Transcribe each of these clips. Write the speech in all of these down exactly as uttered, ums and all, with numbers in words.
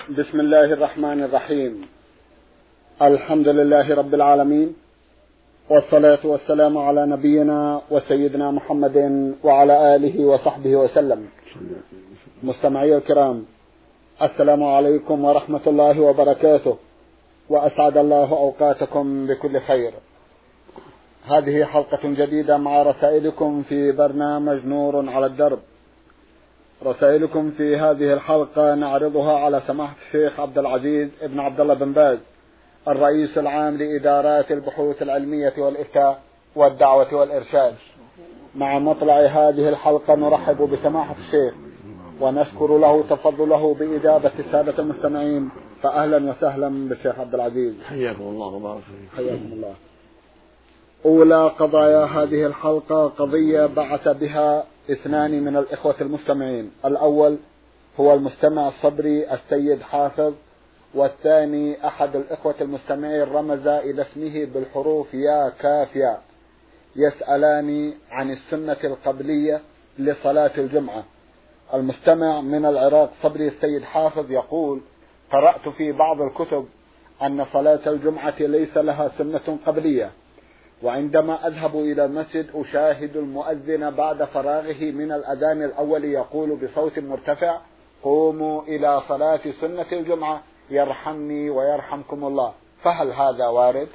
بسم الله الرحمن الرحيم. الحمد لله رب العالمين، والصلاة والسلام على نبينا وسيدنا محمد وعلى آله وصحبه وسلم. مستمعي الكرام، السلام عليكم ورحمة الله وبركاته، وأسعد الله أوقاتكم بكل خير. هذه حلقة جديدة مع رسائلكم في برنامج نور على الدرب. رسائلكم في هذه الحلقة نعرضها على سماحة الشيخ عبد العزيز ابن عبد الله بن باز، الرئيس العام لإدارات البحوث العلمية والإفتاء والدعوة والإرشاد. مع مطلع هذه الحلقة نرحب بسماحة الشيخ ونشكر له تفضله بإجابة السادة المستمعين، فأهلا وسهلا بالشيخ عبد العزيز. حياكم الله وبارك فيك. حياكم الله. أولى قضايا هذه الحلقة قضية بعث بها اثنان من الإخوة المستمعين. الأول هو المستمع الصبري السيد حافظ، والثاني أحد الإخوة المستمعين رمز إلى اسمه بالحروف يا كاف يا، يسألان عن السنة القبلية لصلاة الجمعة. المستمع من العراق صبري السيد حافظ يقول: قرأت في بعض الكتب أن صلاة الجمعة ليس لها سنة قبلية، وعندما أذهب إلى المسجد أشاهد المؤذن بعد فراغه من الأذان الأول يقول بصوت مرتفع: قوموا إلى صلاة سنة الجمعة يرحمني ويرحمكم الله، فهل هذا وارد؟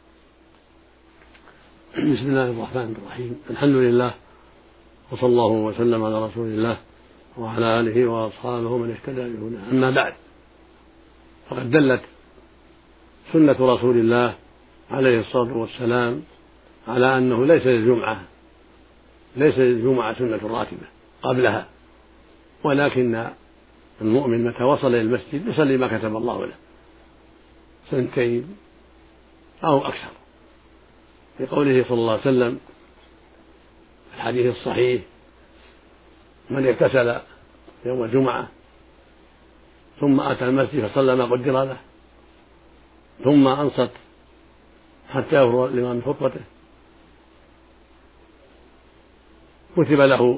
بسم الله الرحمن الرحيم. الحمد لله، وصلى الله وسلم على رسول الله وعلى آله وأصحابه من اهتدى بهداه. أما بعد، فقد دلت سنة رسول الله عليه الصلاة والسلام على أنه ليس للجمعة ليس للجمعة سنة راتبة قبلها، ولكن المؤمن متى وصل إلى المسجد يصلي ما كتب الله له، سنتين أو أكثر، في قوله صلى الله عليه وسلم في الحديث الصحيح: من اغتسل يوم الجمعة ثم أتى المسجد فصلى ما قدر له ثم أنصت حتى يفرغ الإمام من خطبته كتب له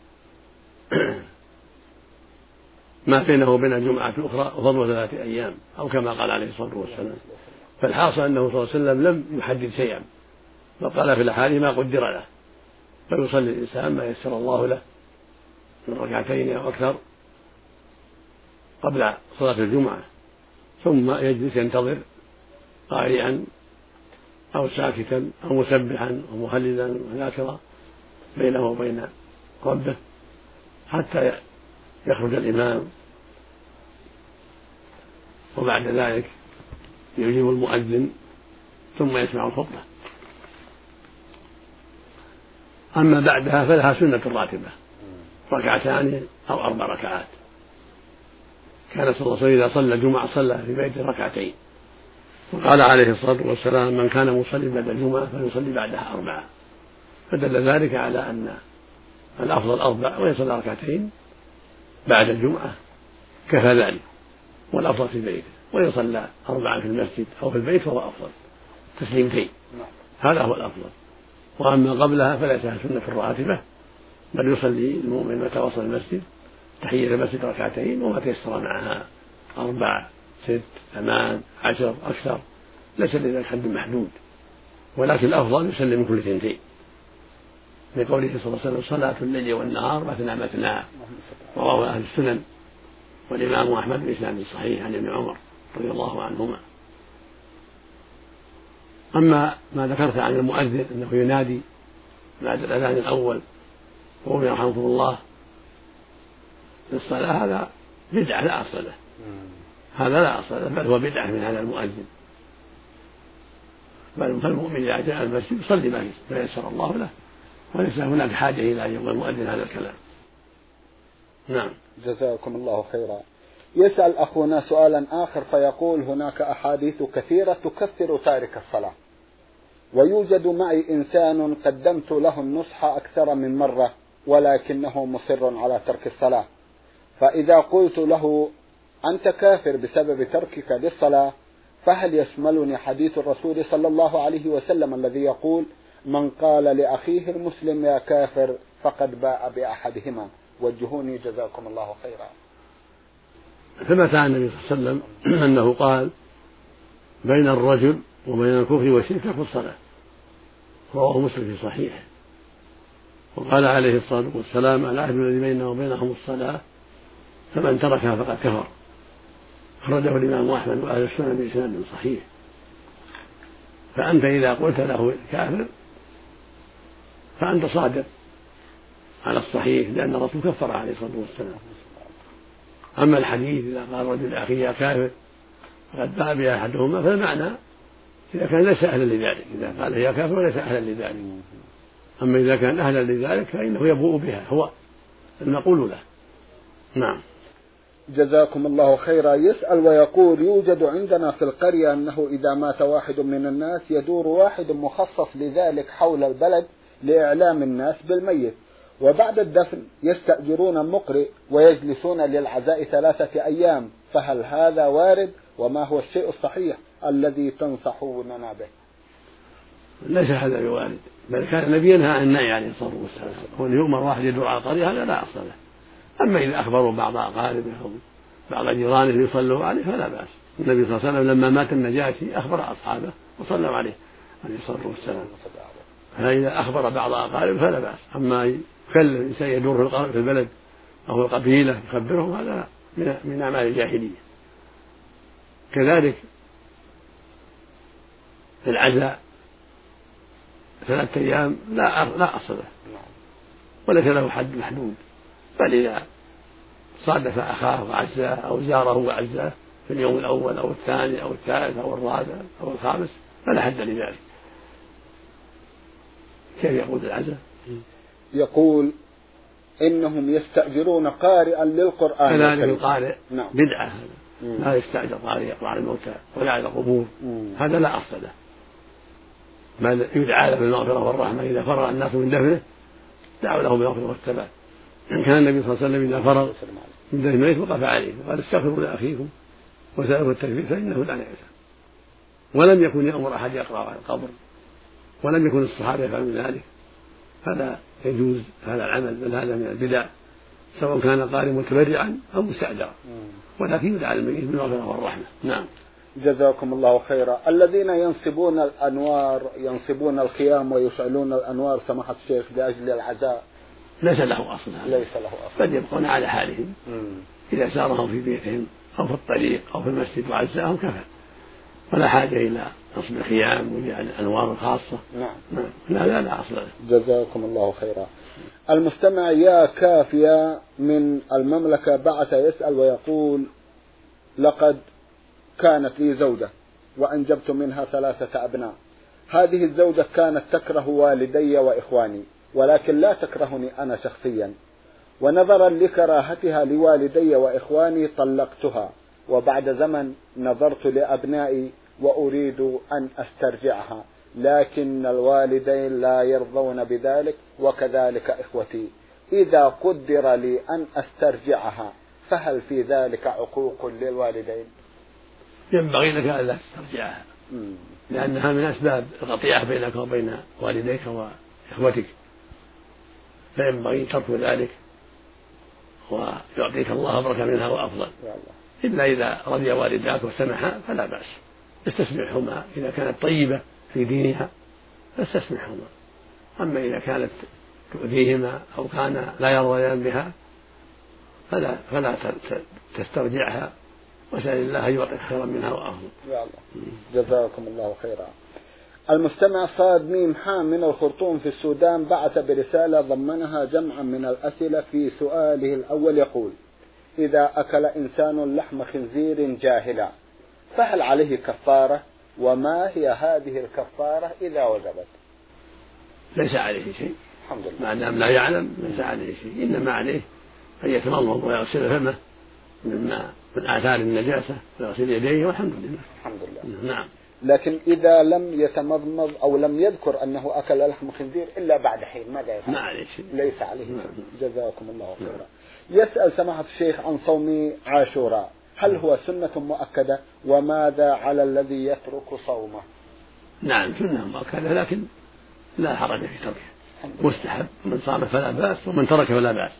ما بينه وبين الجمعة الأخرى وفضل ثلاثة أيام، أو كما قال عليه الصلاة والسلام. فالحاصل أنه صلى الله عليه وسلم لم يحدد شيئا، وقال في الأحاديث ما قدر له، فيصلي الإنسان ما يسر الله له من ركعتين أو أكثر قبل صلاة الجمعة، ثم يجلس ينتظر قارئا أو ساكتا أو مسبحا أو مهللا وذاكرا بينه وبين ربه حتى يخرج الإمام، وبعد ذلك يجيب المؤذن ثم يسمع الخطبة. أما بعدها فلها سنة راتبة، ركعتان أو أربع ركعات. كان صلى الله عليه وسلم إذا صلى الجمعة صلى في بيته ركعتين، وقال عليه الصلاة والسلام: من كان مصلي بعد الجمعة فليصلي بعدها أربعة. فدل ذلك على أن الأفضل أربع، ويصلي ركعتين بعد الجمعة كفى ذلك، والأفضل في بيته، ويصلى أربعة في المسجد أو في البيت فهو أفضل، تسليمتين، هذا هو الأفضل. وأما قبلها فليس لها سنة راتبة، بل يصلي المؤمن متى وصل المسجد تحية المسجد ركعتين وما تيسر معها، أربع ست ثمان عشر أكثر، ليس لذلك حد محدود، ولكن الأفضل يسلم من كل ثنتين، لقوله صلى الله عليه وسلم: صلاة الليل والنهار مثنى مثنى، رواه أهل السنن والإمام أحمد بإسناد صحيح عن ابن عمر رضي الله عنهما. أما ما ذكرت عن المؤذن أنه ينادي بعد الأذان الأول وقل يرحمكم الله للصلاة، هذا بدعة لا أصل له، هذا لا أصل له، بل هو بدعة من هذا المؤذن. بل فالمؤمن إذا جاء المسجد يصلي ما يسر الله له، وليس هناك حاجة إلى أن يقول المؤذن هذا الكلام. نعم. جزاكم الله خيرا. يسأل أخونا سؤالا آخر فيقول: هناك أحاديث كثيرة تكثر تارك الصلاة، ويوجد معي إنسان قدمت له النصح أكثر من مرة ولكنه مصر على ترك الصلاة، فإذا قلت له أنت كافر بسبب تركك للصلاة، فهل يشملني حديث الرسول صلى الله عليه وسلم الذي يقول: من قال لأخيه المسلم يا كافر فقد باء بأحدهما؟ وجهوني جزاكم الله خيرا. ثبت عن النبي صلى الله عليه وسلم أنه قال بين الرجل وبين الكفر والشرك ترك الصلاة، رواه مسلم في صحيحه. وقال عليه الصلاة والسلام العهد الذي بيننا وبينهم الصلاة فمن تركها فقد كفر، أخرجه الإمام أحمد وأهل السنة بإسناد صحيح. فأنت إذا قلت له كافر فأنت صادق على الصحيح، لأن الرسول كفر عليه الصلاة والسلام. أما الحديث إذا قال رجل أخي يا كافر فقد باع بها أحدهما فالمعنى إذا كان ليس أهلا لذلك، إذا قال يا كافر وليس أهلا لذلك. أما إذا كان أهلا لذلك فإنه يبوء بها، هو المقول له. نعم. جزاكم الله خيرا. يسأل ويقول يوجد عندنا في القرية أنه إذا مات واحد من الناس يدور واحد مخصص لذلك حول البلد لإعلام الناس بالميت، وبعد الدفن يستأجرون مقرئ ويجلسون للعزاء ثلاثة أيام، فهل هذا وارد؟ وما هو الشيء الصحيح الذي تنصحوننا به؟ ليس هذا بوارد، بل كان النبي ينهى عن النهي عليه الصلاة والسلام، وأن يؤمر واحد يدور على القرية هذا لا أصل له. أما إذا أخبروا بعض أقاربه أو بعض جيرانه يصلوا عليه فلا بأس. النبي صلى الله عليه وسلم لما مات النجاشي أخبر أصحابه وصلوا عليه عليه الصلاة والسلام، فإذا أخبر بعض أقاربه فلا بأس. أما يكلم إنسان يدور في البلد أو القبيلة يخبرهم هذا من أعمال الجاهلية. كذلك في العزاء ثلاثة أيام لا لا أصل له وليس له حد محدود، بل إذا صادف أخاه وعزاه أو زاره وعزاه في اليوم الأول أو الثاني أو الثالث أو الرابع أو الخامس فلا حد لذلك. كيف يقول العزاء؟ يقول إنهم يستأجرون قارئا للقرآن. كذلك القارئ نعم. بدعة، هذا لا يستأجر قارئ يقرأ على الموتى ولا على القبور، هذا لا أصل له، بل يدعى له بالمغفرة والرحمة. إذا فرغ الناس من دفنه دعوا له بالمغفرة والثبات. كان النبي صلى الله عليه وسلم إذا فرغ من دفن الميت وقف عليه وقال استغفروا لأخيكم وسألوا التكفير فإنه لا يأسى. ولم يكن يأمر أحد يقرأ على القبر، ولم يكن الصحابة يفعلون ذلك. هذا يجوز هذا العمل، بل هذا من البدع سواء كان قارئ متبرعا أو مستأجرا، ولكن يدعى الميت بالمغفرة والرحمة. نعم. جزاكم الله خيرا. الذين ينصبون الأنوار ينصبون القيام ويشعلون الأنوار سماحة الشيخ لأجل العزاء ليس له أصل، ليس له أصل، بل يبقون على حالهم. مم. إذا سارهم في بيتهم أو في الطريق أو في المسجد وعزاهم كفى، ولا حاجة إلى نصب الخيام وجعل الأنوار الخاصة. نعم. نعم. لا لا لا أصل له. جزاكم الله خيرا. المستمع يا كافية من المملكة بعث يسأل ويقول لقد كانت لي زوجة وأنجبت منها ثلاثة أبناء. هذه الزوجة كانت تكره والدي وإخواني ولكن لا تكرهني أنا شخصيا، ونظرا لكراهتها لوالدي وإخواني طلقتها، وبعد زمن نظرت لأبنائي وأريد أن أسترجعها، لكن الوالدين لا يرضون بذلك وكذلك إخوتي. إذا قدر لي أن أسترجعها فهل في ذلك عقوق للوالدين؟ ينبغي لك ألا تسترجعها، لأنها من أسباب القطيعة بينك وبين والديك وإخوتك، فينبغي ترك ذلك ويعطيك الله بركة منها وأفضل. إلا إذا رضي والداك وسمحا فلا بأس، استسمحهما إذا كانت طيبة في دينها فاستسمحهما. أما إذا كانت تؤذيهما أو كان لا يرضيان بها فلا, فلا تسترجعها، وسأل الله أن يعطيك خيرا منها وأفضل. يا الله. جزاكم الله خيرا. المستمع صاد ميم حام من الخرطوم في السودان بعث برسالة ضمنها جمعا من الأسئلة. في سؤاله الأول يقول: إذا أكل إنسان لحم خنزير جاهلا فهل عليه كفارة؟ وما هي هذه الكفارة إذا وجبت؟ ليس عليه شيء الحمد لله، ما دام لا يعلم ليس عليه شيء، إنما عليه أن يتمضمض ويغسل فمه مما من آثار النجاسة ويغسل يديه والحمد لله. الحمد لله. نعم. لكن إذا لم يتمضمض أو لم يذكر أنه أكل لحم خنزير إلا بعد حين ماذا يفعل؟ ما عليه شيء. ليس عليه شيء. جزاكم الله خيرا. يسأل سماحة الشيخ عن صوم عاشوراء، هل هو سنة مؤكدة؟ وماذا على الذي يترك صومه؟ نعم سنة مؤكدة، لكن لا حرج في تركه، مستحب، من صام فلا بأس ومن ترك فلا بأس،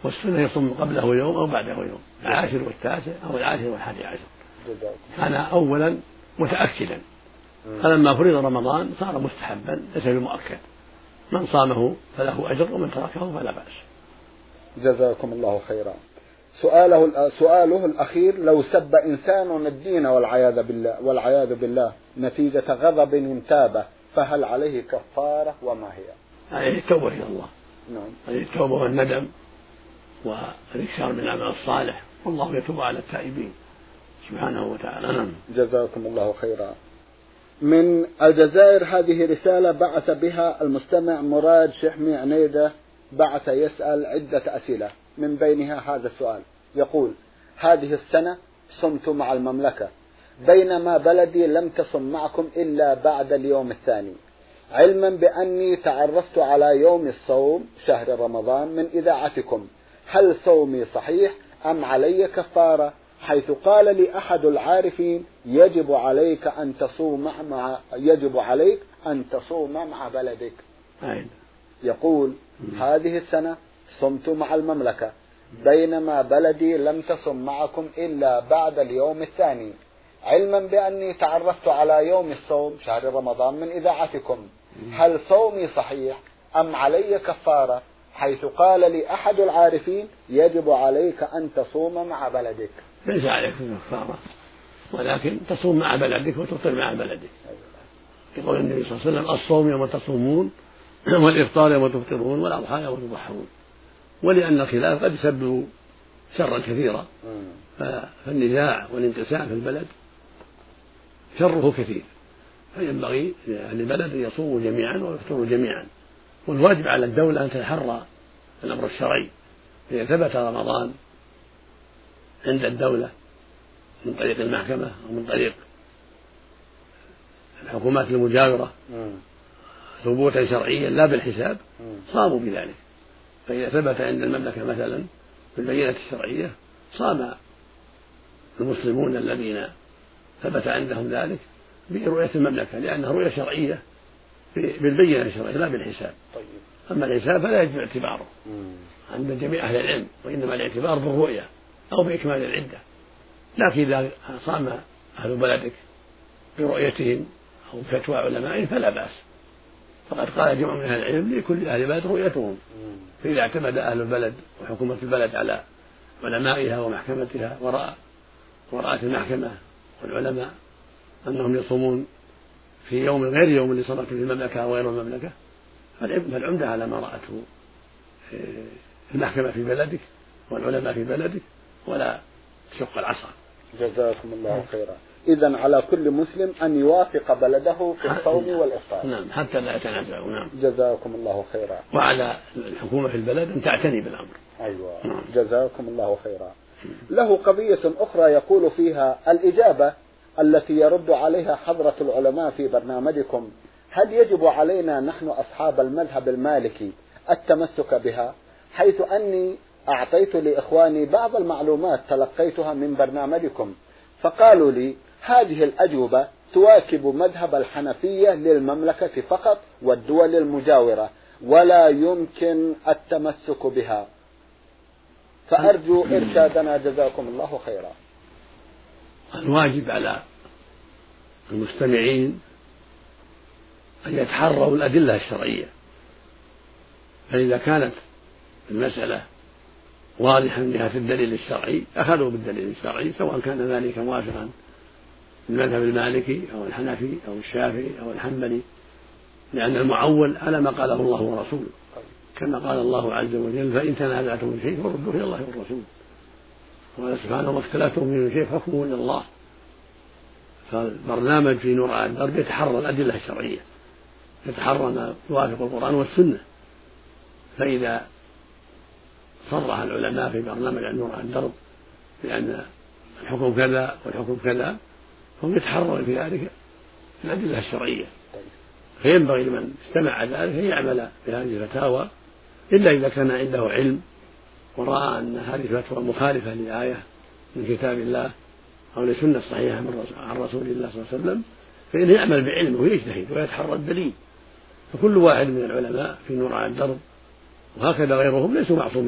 والسنة يصوم قبله يوم أو بعده يوم، العاشر والتاسع أو العاشر والحادي عشر. كان أولا متأكدا، فلما فرض رمضان صار مستحبا ليس بمؤكد، من صامه فله أجر ومن تركه فلا بأس. جزاكم الله خيرا. سؤاله سؤاله الأخير: لو سب إنسان الدين والعياذ بالله والعياذ بالله نتيجة غضب انتابه فهل عليه كفارة وما هي؟ عليه التوبة إلى الله. نعم. عليه التوبة والندم والإكثار من العمل الصالح، والله يتوب على التائبين سبحانه وتعالى. نعم. جزاكم الله خيرا. من الجزائر هذه رسالة بعث بها المستمع مراد شحمي عنيدة، بعث يسأل عدة أسئلة من بينها هذا السؤال. يقول: هذه السنة صمت مع المملكة، بينما بلدي لم تصم معكم إلا بعد اليوم الثاني، علما بأني تعرفت على يوم الصوم شهر رمضان من إذاعتكم، هل صومي صحيح أم علي كفارة؟ حيث قال لي أحد العارفين: يجب عليك أن تصوم مع يجب عليك أن تصوم مع بلدك. أين. يقول: هذه السنة صمت مع المملكة، بينما بلدي لم تصم معكم إلا بعد اليوم الثاني، علما بأني تعرفت على يوم الصوم شهر رمضان من إذاعتكم، هل صومي صحيح أم علي كفارة؟ حيث قال لي أحد العارفين: يجب عليك أن تصوم مع بلدك. ليس عليك كفارة، ولكن تصوم مع بلدك وتفطر مع بلدك. يقول النبي صلى الله عليه وسلم: الصوم يوم تصومون والإفطار يوم تفطرون والأضحى يوم تضحون. ولأن الخلاف قد يسبب شرا كثيرا، فالنزاع والانقسام في البلد شره كثير، فينبغي للبلد أن يصوموا جميعا ويفطروا جميعا، والواجب على الدولة أن تتحرى الأمر الشرعي. إذا ثبت رمضان عند الدولة من طريق المحكمة أو من طريق الحكومات المجاورة ثبوتا شرعيا لا بالحساب، صاموا بذلك. فإذا ثبت عند المملكة مثلا بالبينة الشرعية صام المسلمون الذين ثبت عندهم ذلك برؤية المملكة، لأنها رؤية شرعية بالبينة الشرعية لا بالحساب. أما الحساب فلا يجب اعتباره عند جميع أهل العلم، وإنما الاعتبار بالرؤية أو بإكمال العدة. لكن إذا صام أهل بلدك برؤيتهم أو فتوى علماء فلا بأس، فقد قال جمع من أهل العلم: لكل أهل بلد رؤيتهم. فإذا اعتمد أهل البلد وحكومة البلد على علمائها ومحكمتها ورأى ورأت المحكمة والعلماء أنهم يصومون في يوم غير يوم اللي صامت في المملكة أو غير المملكة، فالعمدة على ما رأته المحكمة في بلدك والعلماء في بلدك، ولا تشق العصا. جزاكم الله خيرا. إذن على كل مسلم أن يوافق بلده في الصوم والإفطار. نعم، حتى لا يتنازعوا. نعم. جزاكم الله خيرا. وعلى الحكومة في البلد أن تعتني بالأمر. أيوة. نعم. جزاكم الله خيرا. له قضية أخرى يقول فيها: الإجابة التي يرد عليها حضرة العلماء في برنامجكم، هل يجب علينا نحن أصحاب المذهب المالكي التمسك بها؟ حيث أني أعطيت لإخواني بعض المعلومات تلقيتها من برنامجكم، فقالوا لي: هذه الأجوبة تواكب مذهب الحنفية للمملكة فقط والدول المجاورة، ولا يمكن التمسك بها، فأرجو إرشادنا جزاكم الله خيرا. الواجب على المستمعين أن يتحروا الأدلة الشرعية، فإذا كانت المسألة واضحا من جهة الدليل الشرعي أخذوا بالدليل الشرعي، سواء كان ذلك موافقا للمذهب المالكي أو الحنفي أو الشافعي أو الحنبلي، لأن المعول على ما قاله الله ورسوله، كما قال الله عز وجل: فإن تنازعتم في شيء فردوه إلى الله والرسول. وقال سبحانه: ما اختلفتم من شيء فحكمه إلى الله. فالبرنامج في نور على الدرب يتحرى الأدلة الشرعية، يتحرى ما يوافق القرآن والسنة. فإذا صرح العلماء في برنامج النور على الدرب بأن الحكم كذا والحكم كذا، هم يتحرون في ذلك الأدلة الشرعية، فينبغي لمن استمع ذلك أن يعمل بهذه الفتاوى، إلا إذا كان عنده علم ورأى أن هذه الفتوى مخالفة للآية من كتاب الله أو لسنة صحيحة عن رسول الله صلى الله عليه وسلم، فإنه يعمل بعلمه ويجتهد ويتحرى الدليل. فكل واحد من العلماء في نور على الدرب وهكذا غيرهم ليسوا معصومين،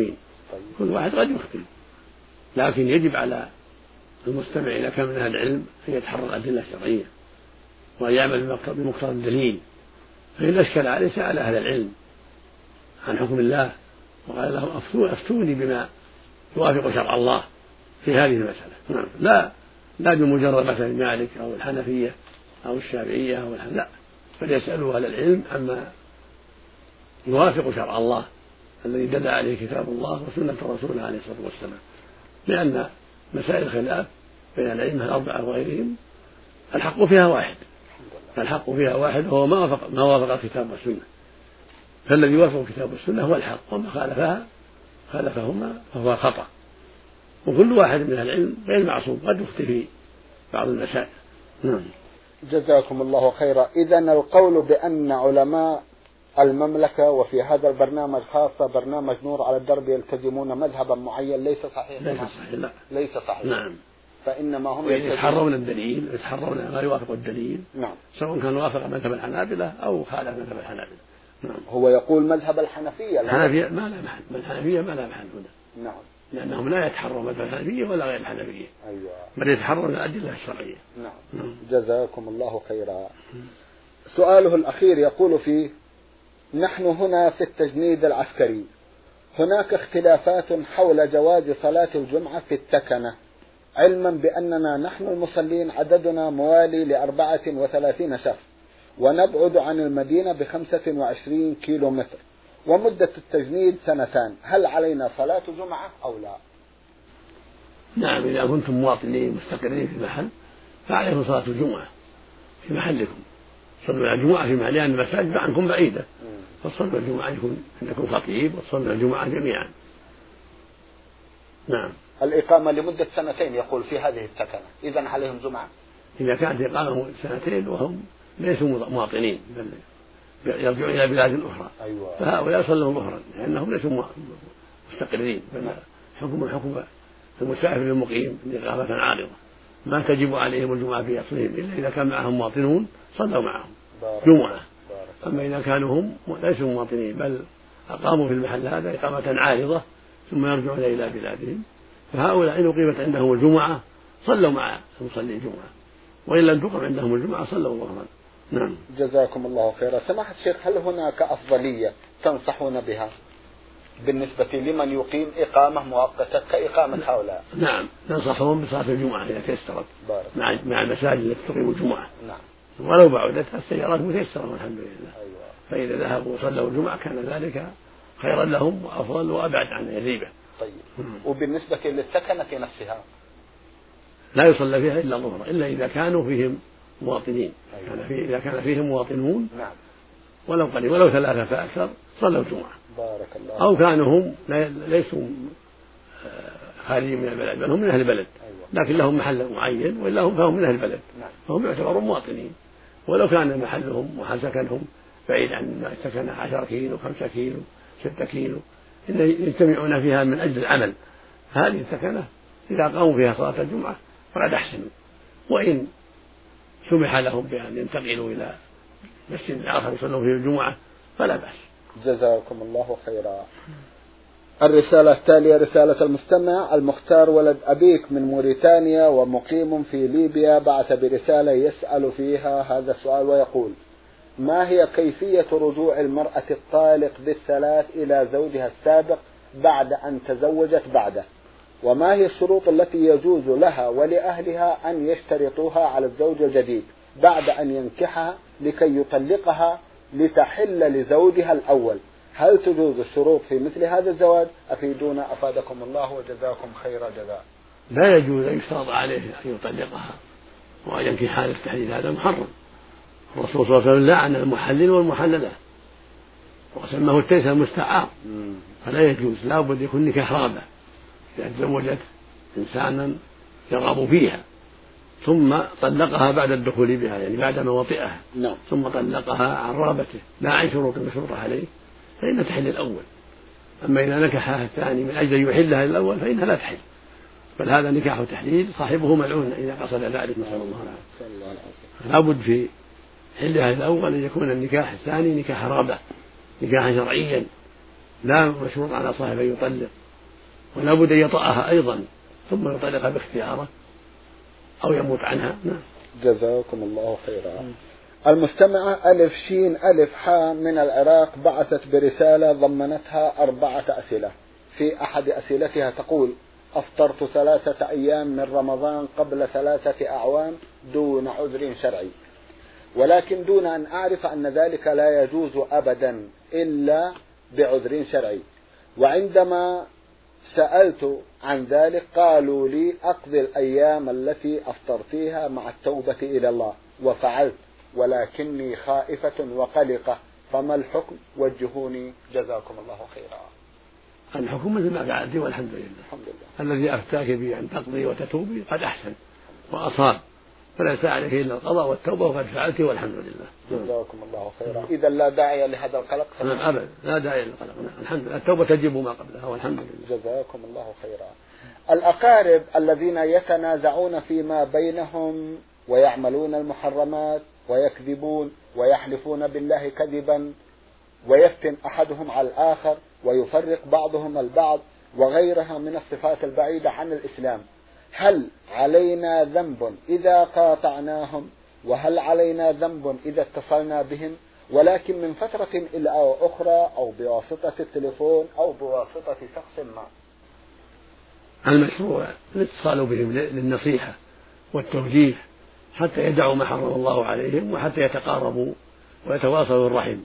طيب. كل واحد قد يخطئ، لكن يجب على المستمع إذا كان من أهل العلم أن يتحرى الأدلة الشرعية وأن يعمل بمقتضى الدليل، فإن أشكل عليه سأل أهل العلم عن حكم الله وقال لهم أفتوني بما يوافق شرع الله في هذه المسألة. نعم. لا لا بمجرد مثل مالك أو الحنفية أو الشافعية أو الحنفية، لا، فليسألوا أهل العلم عما يوافق شرع الله الذي دل عليه كتاب الله وسنة رسوله عليه الصلاة والسلام، لأن مسائل الخلاف بين الأئمة الأربعة وغيرهم الحق فيها واحد، الحق فيها واحد وهو ما وافق ما وافق الكتاب والسنة، فالذي يوافق الكتاب والسنة هو الحق، وما خالفها خالفهما فهو خطأ. وكل واحد من أهل العلم غير معصوم، قد يخطئ في بعض المسائل. نعم. جزاكم الله خيرا. إذن القول بأن علماء المملكة وفي هذا البرنامج خاصة برنامج نور على الدرب يلتزمون مذهبا معين ليس صحيح؟ ليس صحيح، لا، ليس صحيح. نعم. فإنما هم يتحرون الدليل، يتحرون ما يوافق الدليل. نعم. سواء كان وافق مذهب الحنابلة أو خالف مذهب الحنابلة. نعم. هو يقول مذهب الحنفية. الحنفية ما لا محل، الحنفية ما لا محل هنا. نعم. لأنهم لا يتحرون مذهب الحنفية ولا غير الحنفية. أيوة. بل يتحرون الأدلة الشرعية. نعم. نعم. جزاكم الله خيرا. سؤاله الأخير يقول فيه: نحن هنا في التجنيد العسكري هناك اختلافات حول جواز صلاة الجمعة في التكنة، علما بأننا نحن المصلين عددنا موالي لأربعة وثلاثين شخص ونبعد عن المدينة بخمسة وعشرين كيلو متر ومدة التجنيد سنتان، هل علينا صلاة جمعة أو لا؟ نعم، إذا كنتم مواطنين مستقرين في محل فعليكم صلاة الجمعة في محلكم، صلوا الجمعة في محل، لأن المساجد عنكم بعيدة، فصلوا الجمعة يكون عندكم خطيب وصلوا الجمعة جميعا. نعم. الإقامة لمدة سنتين يقول في هذه التكنة، إذن عليهم جمعة؟ إذا كانت إقامة سنتين وهم ليسوا مواطنين بل يرجعون إلى بلاد أخرى. أيوة. فهؤلاء صلوا ظهرا لأنهم ليسوا مستقرين، بل حكم حكم المسافر المقيم لإقامة عارضة، ما تجب عليهم الجمعة في أصلهم إلا إذا كان معهم مواطنون صلوا معهم جمعة. أما إذا كانوا هم ليسوا مواطنين بل أقاموا في المحل هذا إقامة عارضة ثم يرجعون إلى بلادهم، فهؤلاء إن أقيمت عندهم الجمعة صلوا مع المصلين الجمعة، وإن لم تقم عندهم الجمعة صلوا ظهرا. نعم. جزاكم الله خيرا. سماحة الشيخ، هل هناك أفضلية تنصحون بها بالنسبة لمن يقيم إقامة مؤقتة كإقامة هؤلاء؟ نعم، ننصحهم بصلاة الجمعة إذا تيسرت مع مع المساجد التي تقيم الجمعة. نعم. ولو بعدت السيارات متيسرة والحمد لله. أيوة. فإذا ذهبوا وصلوا الجمعة كان ذلك خيرا لهم وأفضل وأبعد عن الريبة. طيب. وبالنسبة للسكنة نفسها لا يصلى فيها إلا ظهرا إلا إذا كانوا فيهم مواطنين. أيوة. كان في إذا كان فيهم مواطنون نعم ولو قليل ولو ثلاثة فأكثر صلوا الجمعة. بارك الله. أو كانوا هم ليسوا خارجين من البلد بل هم من أهل البلد. أيوة. لكن لهم محل معين وإلا هم فهم من أهل البلد. نعم. فهم يعتبرون مواطنين ولو كان محلهم وحال سكنهم بعيد عن سكن عشرة كيلو خمسة كيلو ستة كيلو إن يجتمعون فيها من أجل العمل. هذه السكنة إذا قاموا فيها صلاة الجمعة فقد أحسنوا، وإن سمح لهم بأن ينتقلوا إلى مسجد آخر يصلوا فيه الجمعة فلا بأس. جزاكم الله خيرا. الرسالة التالية رسالة المستمع المختار ولد أبيك من موريتانيا ومقيم في ليبيا، بعث برسالة يسأل فيها هذا السؤال ويقول: ما هي كيفية رجوع المرأة الطالق بالثلاث إلى زوجها السابق بعد أن تزوجت بعده؟ وما هي الشروط التي يجوز لها ولأهلها أن يشترطوها على الزوج الجديد بعد أن ينكحها لكي يطلقها لتحل لزوجها الأول؟ هل تجوز الشروط في مثل هذا الزواج؟ أفيدونا أفادكم الله وجزاكم خير جزاء. لا يجوز أن يشترط عليه أن يطلقها وأن ينكحها للتحليل، هذا محرم. الرسول صلى الله عليه وسلم لعن المحلل والمحللة وسماه التيس المستعار، فلا يجوز، لا بد يكون نكاح رغبة. إذا تزوجت إنسانا يرغب فيها ثم طلقها بعد الدخول بها يعني بعد ما وطئها نعم. ثم طلقها عن رغبته لا عن شروط مشروطة عليه فإنها تحل الأول. أما إذا نكحها الثاني من أجل يحلها الأول فإنها لا تحل، بل هذا نكاح تحليل صاحبه ملعون إذا قصد ذلك، نسأل الله العافية. لا بد في حلها الأول أن يكون النكاح الثاني نكاح رغبة، نكاحا شرعيا لا مشروط على صاحب أن يطلق ولا بد أن يطأها أيضا ثم يطلقها باختياره أو يموت عنها. نعم. جزاكم الله خيرا. المستمعة ألف شين ألف حاء من العراق بعثت برسالة ضمنتها أربعة أسئلة. في أحد أسئلتها تقول: أفطرت ثلاثة أيام من رمضان قبل ثلاثة أعوام دون عذر شرعي، ولكن دون أن أعرف أن ذلك لا يجوز أبدا إلا بعذر شرعي، وعندما سألت عن ذلك قالوا لي أقضي الأيام التي أفطرتيها مع التوبة إلى الله، وفعلت، ولكني خائفة وقلقة، فما الحكم؟ وجهوني جزاكم الله خيرا. الحكم مثل ما فعلت والحمد لله. الحمد لله. الذي أفتاك به أن تقضي وتتوبي قد أحسن وأصاب، فليس عليه إلا القضاء والتوبة، وقد فعلت والحمد لله. جزاكم الله خيرا. إذا لا داعي لهذا القلق. نعم أبدا لا داعي للقلق. الحمد لله، التوبة تجب ما قبلها والحمد لله. جزاكم الله خيرا. الأقارب الذين يتنازعون فيما بينهم ويعملون المحرمات ويكذبون ويحلفون بالله كذبا ويفتن أحدهم على الآخر ويفرق بعضهم البعض وغيرها من الصفات البعيدة عن الإسلام، هل علينا ذنب إذا قاطعناهم؟ وهل علينا ذنب إذا اتصلنا بهم ولكن من فترة إلى أخرى أو بواسطة التليفون أو بواسطة شخص ما؟ المشروع الاتصال بهم للنصيحة والتوجيه حتى يدعوا ما حرم الله عليهم وحتى يتقاربوا ويتواصلوا الرحم،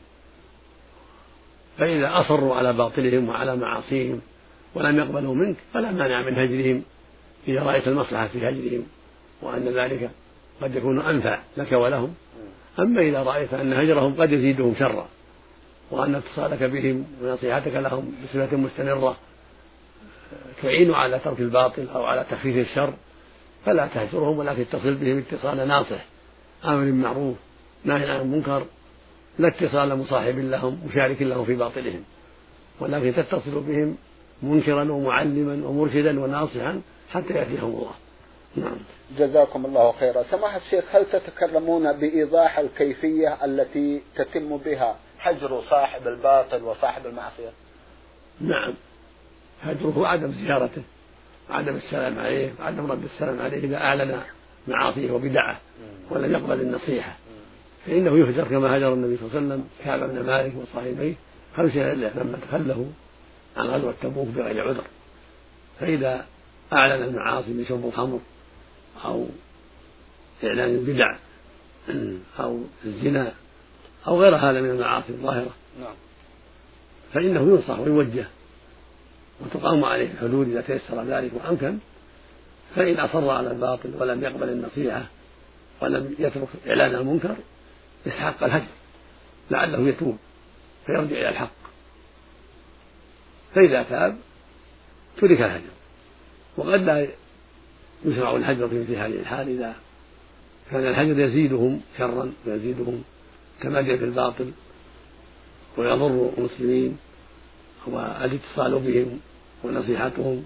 فإذا أصروا على باطلهم وعلى معاصيهم ولم يقبلوا منك فلا مانع من هجرهم إذا رأيت المصلحة في هجرهم وأن ذلك قد يكون أنفع لك ولهم. أما إذا رأيت أن هجرهم قد يزيدهم شرا وأن اتصالك بهم ونصيحتك لهم بصفة مستمرة تعين على ترك الباطل أو على تخفيف الشر فلا تهجرهم، ولكن اتصل بهم اتصال ناصح آمر بالمعروف ناهي عن المنكر، لا اتصال مصاحب لهم مشارك لهم في باطلهم، ولكن تتصل بهم منكرا ومعلما ومرشدا وناصحا حتى يأتيهم الله. نعم. جزاكم الله خيرا. سماحة الشيخ، هل تتكلمون بإيضاح الكيفية التي تتم بها هجر صاحب الباطل وصاحب المعصية؟ نعم، هجره عدم زيارته، عدم السلام عليه، عدم رد السلام عليه إذا أعلن معاصيه وبدعه ولم يقبل النصيحة، فإنه يهجر كما هجر النبي صلى الله عليه وسلم كعب بن مالك وصاحبيه خمسة لما تخلفوا عن غزوة تبوك بغير عذر. فإذا أعلن المعاصي من شرب الخمر أو إعلان البدع أو الزنا أو غير هذا من المعاصي الظاهرة فإنه ينصح ويوجه وتقام عليه الحدود إذا تيسر ذلك وأمكن، فإن أصر على الباطل ولم يقبل النصيحة ولم يترك إعلان المنكر يستحق الهجر لعله يتوب فيرجع إلى الحق، فإذا تاب ترك الهجر. وقد لا يشرع الهجر في مثل هذه الحال إذا كان الهجر يزيدهم شرا ويزيدهم تماديا في الباطل ويضر المسلمين، والاتصال بهم ونصيحتهم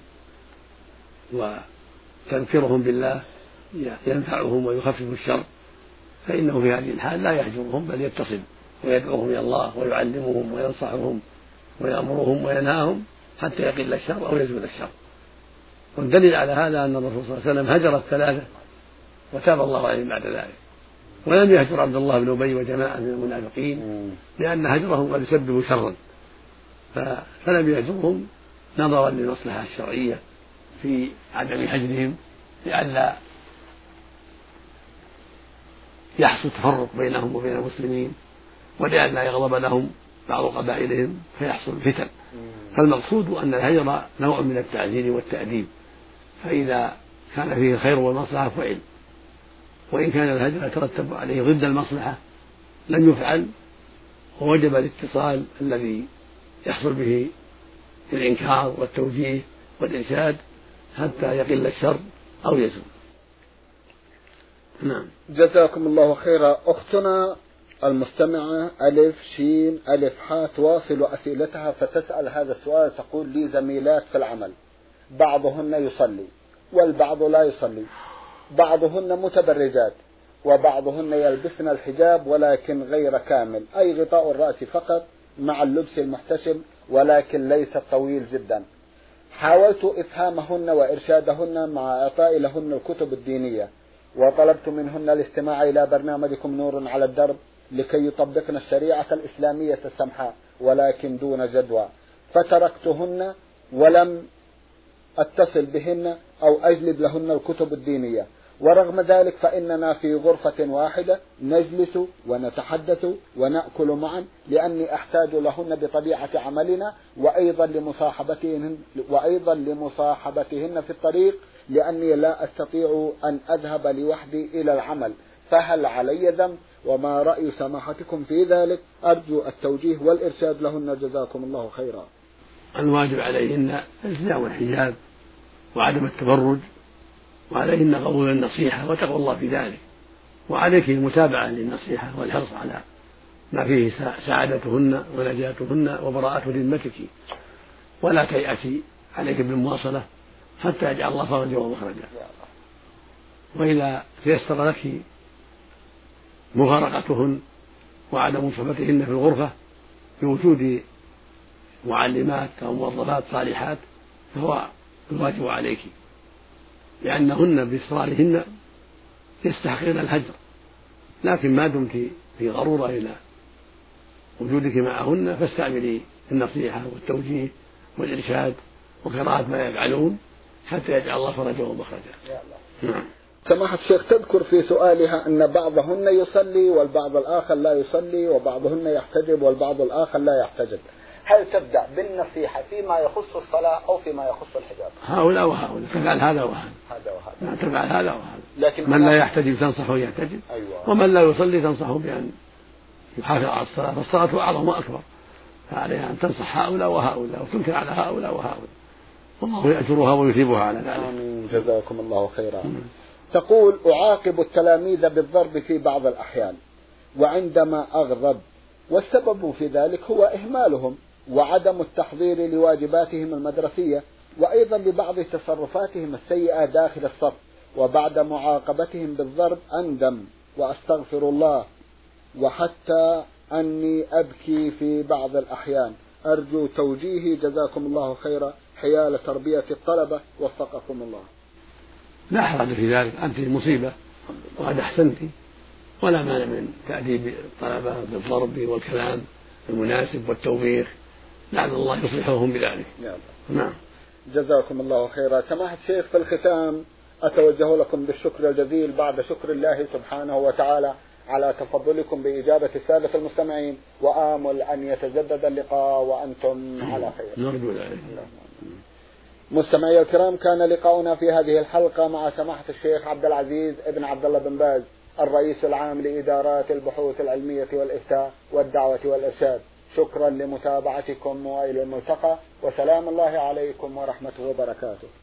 وتذكيرهم بالله ينفعهم ويخفف الشر، فإنه في هذه الحال لا يهجرهم بل يتصل ويدعوهم إلى الله ويعلمهم وينصحهم ويأمرهم وينهاهم حتى يقل الشر أو يزول الشر. والدليل على هذا أن الرسول صلى الله عليه وسلم هجر الثلاثة وتاب الله عليهم بعد ذلك، ولم يهجر عبد الله بن أبي وجماعة من المنافقين لأن هجرهم قد يسبب شرا، فلم يهجرهم نظرا للمصلحة الشرعية في عدم هجرهم لئلا يحصل تفرق بينهم وبين المسلمين ولئلا يغضب لهم بعض قبائلهم فيحصل فتن. فالمقصود أن الهجر نوع من التعزير والتأديب، فإذا كان فيه الخير والمصلحة فعل، وإن كان الهجر يترتب عليه ضد المصلحة لم يفعل، ووجب الاتصال الذي يحصل به الإنكار والتوجيه والإرشاد حتى يقل الشر أو يزول. نعم. جزاكم الله خيرا. أختنا المستمعة ألف شين ألف حاء تواصل أسئلتها فتسأل هذا السؤال، تقول: لي زميلات في العمل بعضهن يصلي والبعض لا يصلي، بعضهن متبرجات وبعضهن يلبسن الحجاب ولكن غير كامل، أي غطاء الرأس فقط مع اللبس المحتشم ولكن ليس طويل جدا، حاولت إفهامهن وإرشادهن مع إعطاء لهن الكتب الدينية، وطلبت منهن الاستماع إلى برنامجكم نور على الدرب لكي يطبقن الشريعة الإسلامية السمحاء، ولكن دون جدوى، فتركتهن ولم أتصل بهن أو أجلب لهن الكتب الدينية. ورغم ذلك فإننا في غرفة واحدة نجلس ونتحدث ونأكل معا، لأني أحتاج لهن بطبيعة عملنا، وأيضا لمصاحبتهن, وأيضا لمصاحبتهن في الطريق، لأني لا أستطيع أن أذهب لوحدي إلى العمل، فهل علي ذنب؟ وما رأي سماحتكم في ذلك؟ أرجو التوجيه والإرشاد لهن جزاكم الله خيرا. الواجب عليهن التزام الحجاب وعدم التبرج، وعليهن قبول النصيحة وتقوى الله في ذلك، وعليك المتابعة للنصيحة والحرص على ما فيه سعادتهن ونجاتهن وبراءة ذمتك، ولا تيأسي، عليك بالمواصلة حتى يجعل الله فرجا ومخرجا. وإذا تيسر لك مفارقتهن وعدم صحبتهن في الغرفة بوجود معلمات أو موظفات صالحات فهو الواجب عليك، لأنهن بإصرارهن يستحقين الهجر، لكن ما دمت في ضرورة إلى وجودك معهن فاستعملي النصيحة والتوجيه والإرشاد وقراءة ما يفعلون حتى يجعل الله فرجا ومخرجا. نعم. سماحة الشيخ تذكر في سؤالها أن بعضهن يصلي والبعض الآخر لا يصلي، وبعضهن يحتجب والبعض الآخر لا يحتجب، هل تبدأ بالنصيحة فيما يخص الصلاة أو فيما يخص الحجاب؟ هؤلاء وهؤلاء، تفعل هذا وهذا، هذا وهذا، تفعل هذا وهذا، لكن من لا يحتجب تنصحه يحتجب، أيوة. ومن لا يصلي تنصحه بأن يحافظ على الصلاة، فالصلاة أعظم وأكبر، فعليها أن تنصح هؤلاء وهؤلاء وتنكر على هؤلاء وهؤلاء، والله يأجرها ويثيبها على ذلك. آمين، جزاكم الله خيرا. تقول: أعاقب التلاميذ بالضرب في بعض الأحيان وعندما أغضب، والسبب في ذلك هو إهمالهم وعدم التحضير لواجباتهم المدرسية، وأيضا لبعض تصرفاتهم السيئة داخل الصف، وبعد معاقبتهم بالضرب أندم وأستغفر الله، وحتى أني أبكي في بعض الأحيان. أرجو توجيهي جزاكم الله خيرا حيال تربية الطلبة، وفقكم الله. لا حرج في ذلك، أنت مصيبة وقد أحسنت، ولا مانع من تأديب الطلبة بالضرب والكلام المناسب والتوبيخ، لعل الله يصلحهم بذلك. نعم. جزاكم الله خيرا. سماحة الشيخ، في الختام أتوجه لكم بالشكر الجزيل بعد شكر الله سبحانه وتعالى على تفضلكم بإجابة السادة المستمعين، وآمل أن يتجدد اللقاء وأنتم على خير. نرجو ذلك. مستمعي الكرام، كان لقاؤنا في هذه الحلقة مع سماحة الشيخ عبد العزيز ابن عبد الله بن باز، الرئيس العام لإدارات البحوث العلمية والإفتاء والدعوة والإرشاد. شكرا لمتابعتكم، وإلى الملتقى، وسلام الله عليكم ورحمته وبركاته.